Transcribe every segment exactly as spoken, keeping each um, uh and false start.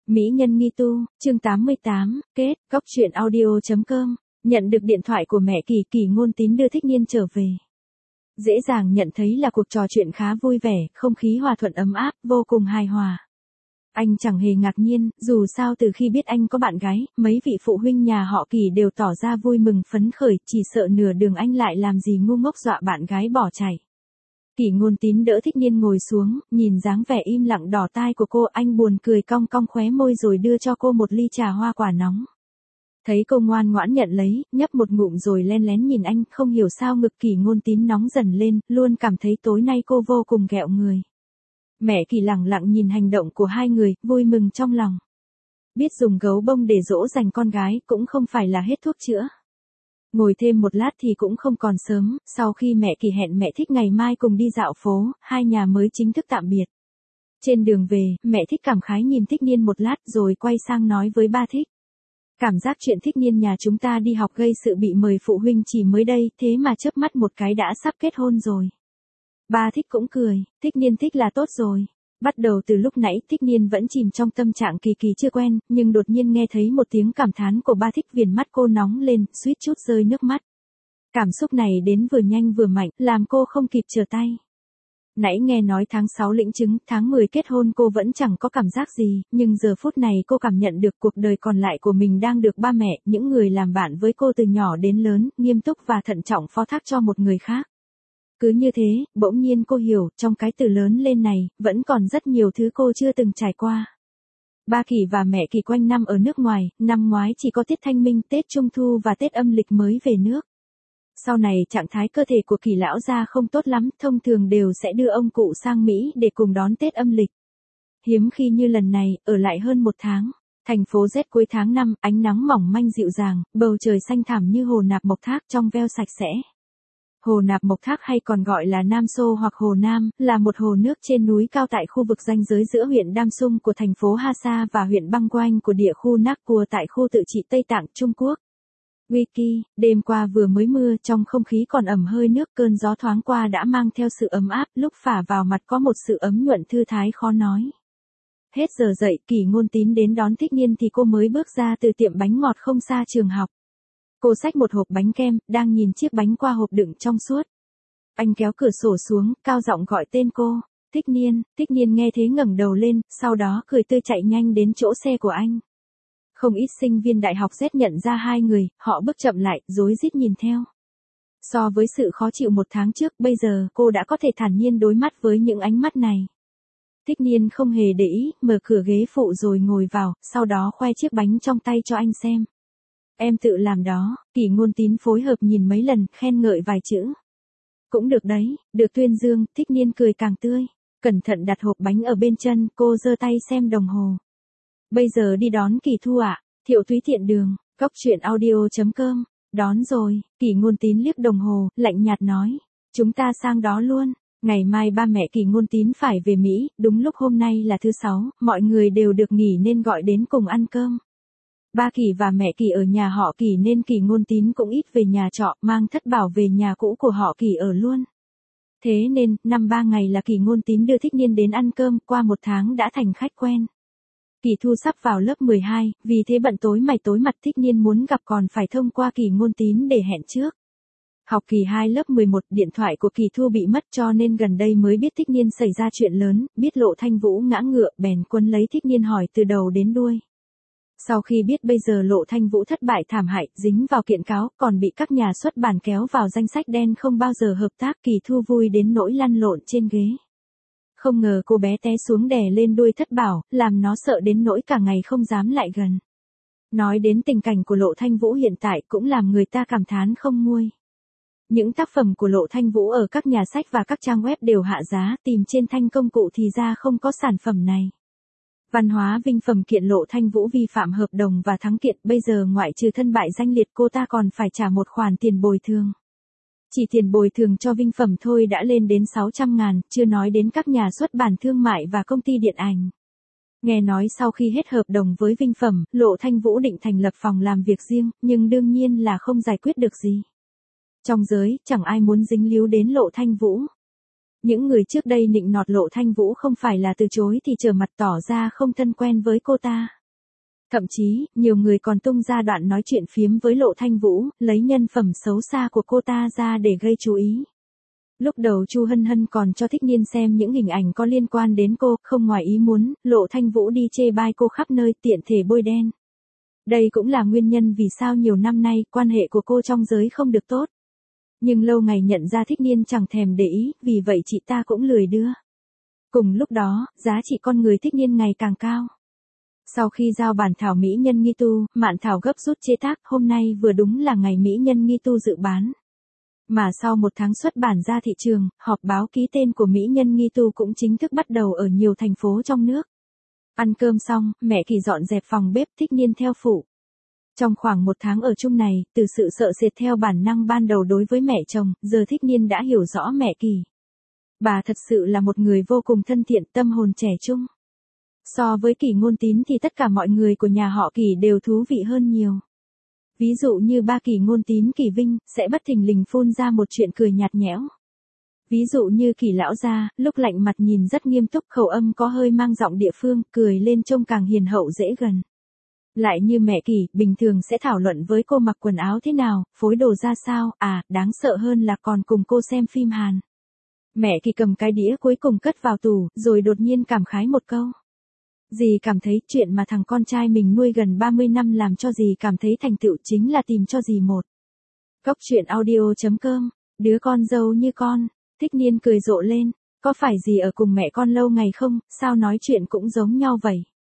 Mỹ nhân nghi tu, chương tám mươi tám, kết, góc truyện audio chấm com, nhận được điện thoại của mẹ Kỳ, Kỳ Ngôn Tín đưa Thích Niên trở về. Dễ dàng nhận thấy là cuộc trò chuyện khá vui vẻ, không khí hòa thuận ấm áp, vô cùng hài hòa. Anh chẳng hề ngạc nhiên, dù sao từ khi biết anh có bạn gái, mấy vị phụ huynh nhà họ Kỳ đều tỏ ra vui mừng phấn khởi, chỉ sợ nửa đường anh lại làm gì ngu ngốc dọa bạn gái bỏ chạy. Kỳ Ngôn Tín đỡ Thích Niên ngồi xuống, nhìn dáng vẻ im lặng đỏ tai của cô, anh buồn cười cong cong khóe môi rồi đưa cho cô một ly trà hoa quả nóng. Thấy cô ngoan ngoãn nhận lấy, nhấp một ngụm rồi len lén nhìn anh, không hiểu sao ngực Kỳ Ngôn Tín nóng dần lên, luôn cảm thấy tối nay cô vô cùng ghẹo người. Mẹ Kỳ lẳng lặng nhìn hành động của hai người, vui mừng trong lòng. Biết dùng gấu bông để dỗ dành con gái cũng không phải là hết thuốc chữa. Ngồi thêm một lát thì cũng không còn sớm, sau khi mẹ Kỳ hẹn mẹ Thích ngày mai cùng đi dạo phố, hai nhà mới chính thức tạm biệt. Trên đường về, mẹ Thích cảm khái nhìn Thích Niên một lát rồi quay sang nói với ba Thích. Cảm giác chuyện Thích Niên nhà chúng ta đi học gây sự bị mời phụ huynh chỉ mới đây, thế mà chớp mắt một cái đã sắp kết hôn rồi. Ba Thích cũng cười, Thích Niên thích là tốt rồi. Bắt đầu từ lúc nãy Thích Niên vẫn chìm trong tâm trạng kỳ kỳ chưa quen, nhưng đột nhiên nghe thấy một tiếng cảm thán của ba Thích, viền mắt cô nóng lên, suýt chút rơi nước mắt. Cảm xúc này đến vừa nhanh vừa mạnh, làm cô không kịp trở tay. Nãy nghe nói tháng sáu lĩnh chứng, tháng mười kết hôn cô vẫn chẳng có cảm giác gì, nhưng giờ phút này cô cảm nhận được cuộc đời còn lại của mình đang được ba mẹ, những người làm bạn với cô từ nhỏ đến lớn, nghiêm túc và thận trọng phó thác cho một người khác. Cứ như thế, bỗng nhiên cô hiểu, trong cái từ lớn lên này, vẫn còn rất nhiều thứ cô chưa từng trải qua. Ba Kỳ và mẹ Kỳ quanh năm ở nước ngoài, năm ngoái chỉ có Tết Thanh Minh, Tết Trung Thu và Tết âm lịch mới về nước. Sau này trạng thái cơ thể của Kỳ lão gia không tốt lắm, thông thường đều sẽ đưa ông cụ sang Mỹ để cùng đón Tết âm lịch. Hiếm khi như lần này, ở lại hơn một tháng. Thành phố rét cuối tháng năm, ánh nắng mỏng manh dịu dàng, bầu trời xanh thẳm như hồ Nạp Mộc Thác trong veo sạch sẽ. Hồ Nạp Mộc Thác hay còn gọi là Nam Xô hoặc Hồ Nam, là một hồ nước trên núi cao tại khu vực ranh giới giữa huyện Đam Sung của thành phố Ha Sa và huyện Bang Quanh của địa khu Nác Cua tại khu tự trị Tây Tạng, Trung Quốc. Wiki, đêm qua vừa mới mưa, trong không khí còn ẩm hơi nước, cơn gió thoáng qua đã mang theo sự ấm áp, lúc phả vào mặt có một sự ấm nhuận thư thái khó nói. Hết giờ dậy, Kỳ Ngôn Tín đến đón Thích Niên thì cô mới bước ra từ tiệm bánh ngọt không xa trường học. Cô xách một hộp bánh kem, đang nhìn chiếc bánh qua hộp đựng trong suốt. Anh kéo cửa sổ xuống, cao giọng gọi tên cô. Thích Niên. Thích Niên nghe thế ngẩng đầu lên, sau đó cười tươi chạy nhanh đến chỗ xe của anh. Không ít sinh viên đại học Z nhận ra hai người, họ bước chậm lại, rối rít nhìn theo. So với sự khó chịu một tháng trước, bây giờ cô đã có thể thản nhiên đối mắt với những ánh mắt này. Thích Niên không hề để ý, mở cửa ghế phụ rồi ngồi vào, sau đó khoe chiếc bánh trong tay cho anh xem. Em tự làm đó. Kỳ Ngôn Tín phối hợp nhìn mấy lần, khen ngợi vài chữ. Cũng được đấy, được tuyên dương. Thích Niên cười càng tươi. Cẩn thận đặt hộp bánh ở bên chân, cô giơ tay xem đồng hồ. Bây giờ đi đón Kỳ Thu ạ. À? Thiệu Thúy Thiện Đường, góc truyện audio chấm com. Đón rồi. Kỳ Ngôn Tín liếc đồng hồ, lạnh nhạt nói. Chúng ta sang đó luôn. Ngày mai ba mẹ Kỳ Ngôn Tín phải về Mỹ, đúng lúc hôm nay là thứ sáu, mọi người đều được nghỉ nên gọi đến cùng ăn cơm. Ba Kỳ và mẹ Kỳ ở nhà họ Kỳ nên Kỳ Ngôn Tín cũng ít về nhà trọ, mang thất bảo về nhà cũ của họ Kỳ ở luôn. Thế nên, năm ba ngày là Kỳ Ngôn Tín đưa Thích Niên đến ăn cơm, qua một tháng đã thành khách quen. Kỳ Thu sắp vào lớp mười hai, vì thế bận tối mày tối mặt, Thích Niên muốn gặp còn phải thông qua Kỳ Ngôn Tín để hẹn trước. Học kỳ hai lớp mười một, điện thoại của Kỳ Thu bị mất cho nên gần đây mới biết Thích Niên xảy ra chuyện lớn, biết Lộ Thanh Vũ ngã ngựa, bèn quấn lấy Thích Niên hỏi từ đầu đến đuôi. Sau khi biết bây giờ Lộ Thanh Vũ thất bại thảm hại, dính vào kiện cáo, còn bị các nhà xuất bản kéo vào danh sách đen không bao giờ hợp tác, Kỳ Thu vui đến nỗi lăn lộn trên ghế. Không ngờ cô bé té xuống đè lên đuôi thất bảo, làm nó sợ đến nỗi cả ngày không dám lại gần. Nói đến tình cảnh của Lộ Thanh Vũ hiện tại cũng làm người ta cảm thán không nguôi. Những tác phẩm của Lộ Thanh Vũ ở các nhà sách và các trang web đều hạ giá, tìm trên thanh công cụ thì ra không có sản phẩm này. Văn hóa Vinh Phẩm kiện Lộ Thanh Vũ vi phạm hợp đồng và thắng kiện, bây giờ ngoại trừ thân bại danh liệt cô ta còn phải trả một khoản tiền bồi thường. Chỉ tiền bồi thường cho Vinh Phẩm thôi đã lên đến sáu trăm ngàn, chưa nói đến các nhà xuất bản thương mại và công ty điện ảnh. Nghe nói sau khi hết hợp đồng với Vinh Phẩm, Lộ Thanh Vũ định thành lập phòng làm việc riêng, nhưng đương nhiên là không giải quyết được gì. Trong giới, chẳng ai muốn dính líu đến Lộ Thanh Vũ. Những người trước đây nịnh nọt Lộ Thanh Vũ không phải là từ chối thì trở mặt tỏ ra không thân quen với cô ta. Thậm chí, nhiều người còn tung ra đoạn nói chuyện phiếm với Lộ Thanh Vũ, lấy nhân phẩm xấu xa của cô ta ra để gây chú ý. Lúc đầu Chu Hân Hân còn cho Thích Niên xem những hình ảnh có liên quan đến cô, không ngoài ý muốn, Lộ Thanh Vũ đi chê bai cô khắp nơi tiện thể bôi đen. Đây cũng là nguyên nhân vì sao nhiều năm nay quan hệ của cô trong giới không được tốt. Nhưng lâu ngày nhận ra Thích Niên chẳng thèm để ý, vì vậy chị ta cũng lười đưa. Cùng lúc đó, giá trị con người Thích Niên ngày càng cao. Sau khi giao bản thảo mỹ nhân nghi tu, Mạn Thảo gấp rút chế tác, hôm nay vừa đúng là ngày mỹ nhân nghi tu dự bán. Mà sau một tháng xuất bản ra thị trường, họp báo ký tên của mỹ nhân nghi tu cũng chính thức bắt đầu ở nhiều thành phố trong nước. Ăn cơm xong, mẹ Kỳ dọn dẹp phòng bếp, Thích Niên theo phụ. Trong khoảng một tháng ở chung này, từ sự sợ sệt theo bản năng ban đầu đối với mẹ chồng, giờ Thích Niên đã hiểu rõ mẹ Kỳ. Bà thật sự là một người vô cùng thân thiện, tâm hồn trẻ trung. So với Kỳ Ngôn Tín thì tất cả mọi người của nhà họ Kỳ đều thú vị hơn nhiều. Ví dụ như ba Kỳ Ngôn Tín Kỳ Vinh, sẽ bất thình lình phun ra một chuyện cười nhạt nhẽo. Ví dụ như Kỳ lão gia, lúc lạnh mặt nhìn rất nghiêm túc, khẩu âm có hơi mang giọng địa phương, cười lên trông càng hiền hậu dễ gần. Lại như mẹ Kỳ, bình thường sẽ thảo luận với cô mặc quần áo thế nào, phối đồ ra sao, à, đáng sợ hơn là còn cùng cô xem phim Hàn. Mẹ Kỳ cầm cái đĩa cuối cùng cất vào tủ, rồi đột nhiên cảm khái một câu. Dì cảm thấy chuyện mà thằng con trai mình nuôi gần ba mươi năm làm cho dì cảm thấy thành tựu chính là tìm cho dì một. Góc truyện audio chấm com, đứa con dâu như con. Thích Niên cười rộ lên, có phải dì ở cùng mẹ con lâu ngày không, sao nói chuyện cũng giống nhau vậy.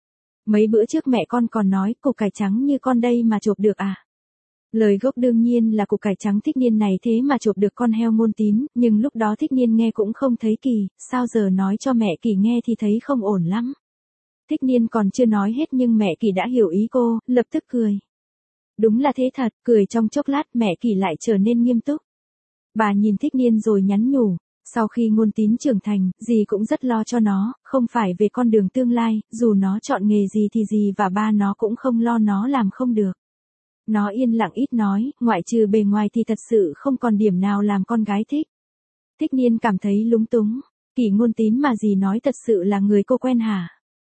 Mấy bữa trước mẹ con còn nói củ cải trắng như con đây mà chộp được à. Lời gốc đương nhiên là củ cải trắng Thích Niên này thế mà chộp được con heo Ngôn Tín, nhưng lúc đó Thích Niên nghe cũng không thấy kỳ, sao giờ nói cho mẹ Kỳ nghe thì thấy không ổn lắm. Thích Niên còn chưa nói hết nhưng mẹ Kỳ đã hiểu ý cô, lập tức cười. Đúng là thế thật, cười trong chốc lát mẹ Kỳ lại trở nên nghiêm túc. Bà nhìn Thích Niên rồi nhắn nhủ, sau khi Ngôn Tín trưởng thành, dì cũng rất lo cho nó, không phải về con đường tương lai, dù nó chọn nghề gì thì dì và ba nó cũng không lo nó làm không được. Nó yên lặng ít nói, ngoại trừ bề ngoài thì thật sự không còn điểm nào làm con gái thích. Thích Niên cảm thấy lúng túng, Kỳ Ngôn Tín mà dì nói thật sự là người cô quen hả?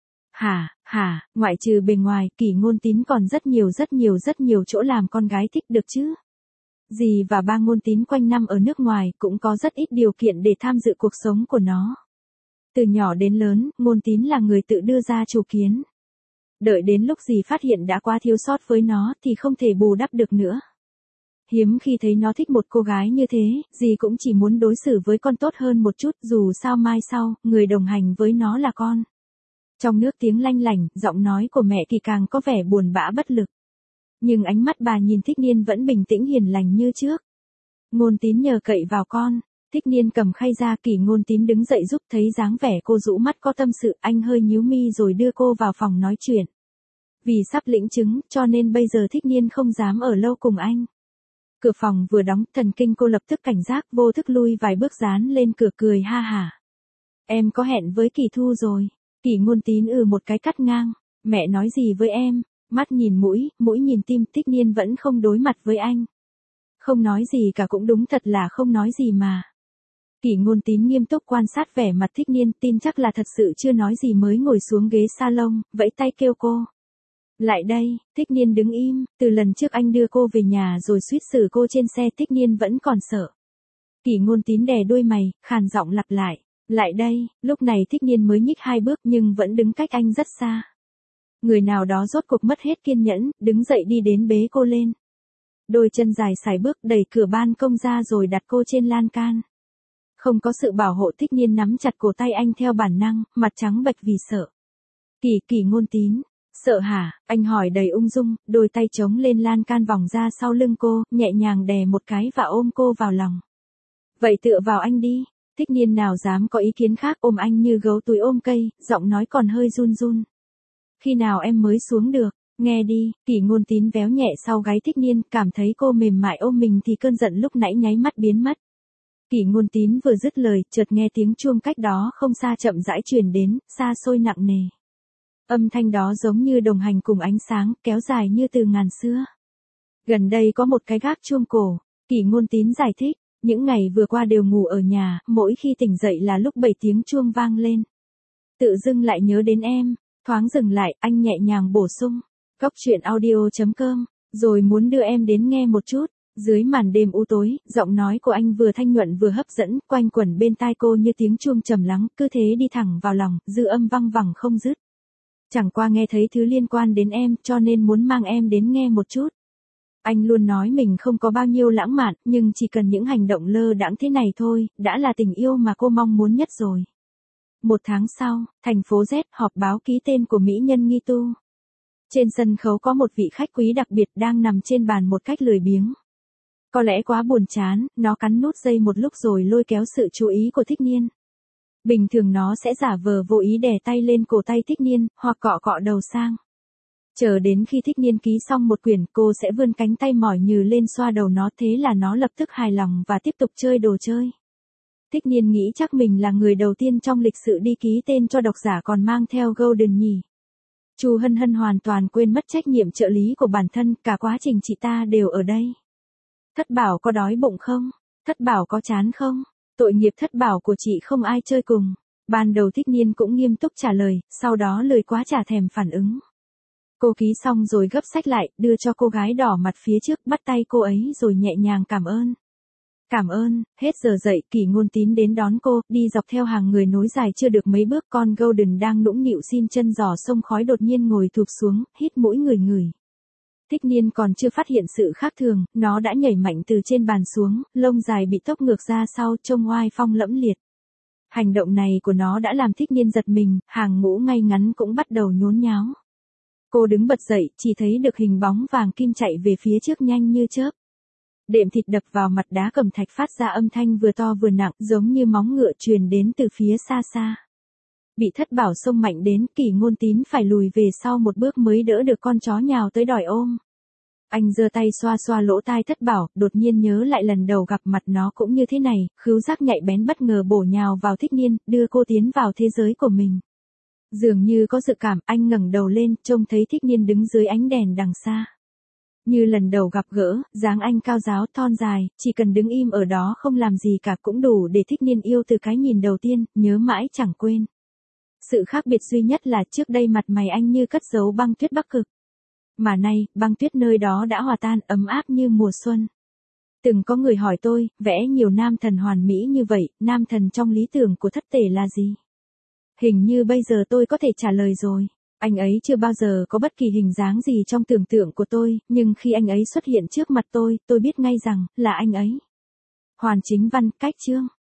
Hả, hả, ngoại trừ bề ngoài, Kỳ Ngôn Tín còn rất nhiều rất nhiều rất nhiều chỗ làm con gái thích được chứ. Dì và ba Ngôn Tín quanh năm ở nước ngoài cũng có rất ít điều kiện để tham dự cuộc sống của nó. Từ nhỏ đến lớn, Ngôn Tín là người tự đưa ra chủ kiến. Đợi đến lúc dì phát hiện đã quá thiếu sót với nó thì không thể bù đắp được nữa. Hiếm khi thấy nó thích một cô gái như thế, dì cũng chỉ muốn đối xử với con tốt hơn một chút, dù sao mai sau, người đồng hành với nó là con. Trong nước tiếng lanh lảnh, giọng nói của mẹ Kỳ càng có vẻ buồn bã bất lực. Nhưng ánh mắt bà nhìn Thích Niên vẫn bình tĩnh hiền lành như trước. Ngôn Tín nhờ cậy vào con. Thích Niên cầm khay ra, Kỳ Ngôn Tín đứng dậy giúp, thấy dáng vẻ cô rũ mắt có tâm sự, anh hơi nhíu mi rồi đưa cô vào phòng nói chuyện. Vì sắp lĩnh chứng, cho nên bây giờ Thích Niên không dám ở lâu cùng anh. Cửa phòng vừa đóng, thần kinh cô lập tức cảnh giác, vô thức lui vài bước dán lên cửa cười ha hả. Em có hẹn với Kỳ Thu rồi. Kỳ Ngôn Tín ừ một cái cắt ngang. Mẹ nói gì với em? Mắt nhìn mũi, mũi nhìn tim, Thích Niên vẫn không đối mặt với anh. Không nói gì cả cũng đúng, thật là không nói gì mà. Kỳ Ngôn Tín nghiêm túc quan sát vẻ mặt Thích Niên, tin chắc là thật sự chưa nói gì mới ngồi xuống ghế salon, vẫy tay kêu cô. Lại đây, Thích Niên đứng im, từ lần trước anh đưa cô về nhà rồi suýt xử cô trên xe, Thích Niên vẫn còn sợ. Kỳ Ngôn Tín đè đuôi mày, khàn giọng lặp lại. Lại đây, lúc này Thích Niên mới nhích hai bước nhưng vẫn đứng cách anh rất xa. Người nào đó rốt cuộc mất hết kiên nhẫn, đứng dậy đi đến bế cô lên. Đôi chân dài sải bước đẩy cửa ban công ra rồi đặt cô trên lan can. Không có sự bảo hộ, Thích Niên nắm chặt cổ tay anh theo bản năng, mặt trắng bệch vì sợ. Kỳ, Kỳ Ngôn Tín, sợ hả? Anh hỏi đầy ung dung, đôi tay chống lên lan can vòng ra sau lưng cô, nhẹ nhàng đè một cái và ôm cô vào lòng. Vậy tựa vào anh đi. Thích Niên nào dám có ý kiến khác, ôm anh như gấu túi ôm cây, giọng nói còn hơi run run. Khi nào em mới xuống được? Nghe đi. Kỳ Ngôn Tín véo nhẹ sau gáy Thích Niên, cảm thấy cô mềm mại ôm mình thì cơn giận lúc nãy nháy mắt biến mất. Kỳ Ngôn Tín vừa dứt lời, chợt nghe tiếng chuông cách đó không xa chậm rãi truyền đến, xa xôi nặng nề. Âm thanh đó giống như đồng hành cùng ánh sáng, kéo dài như từ ngàn xưa. Gần đây có một cái gác chuông cổ. Kỳ Ngôn Tín giải thích, những ngày vừa qua đều ngủ ở nhà, mỗi khi tỉnh dậy là lúc bảy tiếng chuông vang lên. Tự dưng lại nhớ đến em, thoáng dừng lại, anh nhẹ nhàng bổ sung. Cóc truyện audio chấm com, rồi muốn đưa em đến nghe một chút. Dưới màn đêm u tối, giọng nói của anh vừa thanh nhuận vừa hấp dẫn, quanh quẩn bên tai cô như tiếng chuông trầm lắng, cứ thế đi thẳng vào lòng, dư âm văng vẳng không dứt. Chẳng qua nghe thấy thứ liên quan đến em, cho nên muốn mang em đến nghe một chút. Anh luôn nói mình không có bao nhiêu lãng mạn, nhưng chỉ cần những hành động lơ đãng thế này thôi, đã là tình yêu mà cô mong muốn nhất rồi. Một tháng sau, thành phố Z họp báo ký tên của mỹ nhân Nghi Tu. Trên sân khấu có một vị khách quý đặc biệt đang nằm trên bàn một cách lười biếng. Có lẽ quá buồn chán, nó cắn nút dây một lúc rồi lôi kéo sự chú ý của Thích Niên. Bình thường nó sẽ giả vờ vô ý đè tay lên cổ tay Thích Niên, hoặc cọ cọ đầu sang. Chờ đến khi Thích Niên ký xong một quyển, cô sẽ vươn cánh tay mỏi nhừ lên xoa đầu nó, thế là nó lập tức hài lòng và tiếp tục chơi đồ chơi. Thích Niên nghĩ chắc mình là người đầu tiên trong lịch sử đi ký tên cho độc giả còn mang theo Golden nhỉ. Chu Hân Hân hoàn toàn quên mất trách nhiệm trợ lý của bản thân, cả quá trình chị ta đều ở đây. Thất Bảo có đói bụng không? Thất Bảo có chán không? Tội nghiệp Thất Bảo của chị không ai chơi cùng. Ban đầu Thích Niên cũng nghiêm túc trả lời, sau đó lười quá chả thèm phản ứng. Cô ký xong rồi gấp sách lại, đưa cho cô gái đỏ mặt phía trước, bắt tay cô ấy rồi nhẹ nhàng cảm ơn. Cảm ơn, hết giờ dậy, Kỷ Ngôn Tín đến đón cô, đi dọc theo hàng người nối dài chưa được mấy bước, con Golden đang nũng nịu xin chân giò sông khói đột nhiên ngồi thụp xuống, hít mũi ngửi ngửi. Thích Niên còn chưa phát hiện sự khác thường, nó đã nhảy mạnh từ trên bàn xuống, lông dài bị tốc ngược ra sau, trông oai phong lẫm liệt. Hành động này của nó đã làm Thích Niên giật mình, hàng ngũ ngay ngắn cũng bắt đầu nhốn nháo. Cô đứng bật dậy, chỉ thấy được hình bóng vàng kim chạy về phía trước nhanh như chớp. Đệm thịt đập vào mặt đá cẩm thạch phát ra âm thanh vừa to vừa nặng, giống như móng ngựa truyền đến từ phía xa xa. Bị Thất Bảo xông mạnh đến, Kỷ Ngôn Tín phải lùi về sau một bước mới đỡ được con chó nhào tới đòi ôm. Anh giơ tay xoa xoa lỗ tai Thất Bảo, đột nhiên nhớ lại lần đầu gặp mặt nó cũng như thế này, khứu giác nhạy bén bất ngờ bổ nhào vào Thích Niên, đưa cô tiến vào thế giới của mình. Dường như có dự cảm, anh ngẩng đầu lên, trông thấy Thích Niên đứng dưới ánh đèn đằng xa. Như lần đầu gặp gỡ, dáng anh cao ráo thon dài, chỉ cần đứng im ở đó không làm gì cả cũng đủ để Thích Niên yêu từ cái nhìn đầu tiên, nhớ mãi chẳng quên. Sự khác biệt duy nhất là trước đây mặt mày anh như cất giấu băng tuyết Bắc Cực. Mà nay, băng tuyết nơi đó đã hòa tan, ấm áp như mùa xuân. Từng có người hỏi tôi, vẽ nhiều nam thần hoàn mỹ như vậy, nam thần trong lý tưởng của Thất Tể là gì? Hình như bây giờ tôi có thể trả lời rồi. Anh ấy chưa bao giờ có bất kỳ hình dáng gì trong tưởng tượng của tôi, nhưng khi anh ấy xuất hiện trước mặt tôi, tôi biết ngay rằng, là anh ấy. Hoàn Chính Văn, cách chương.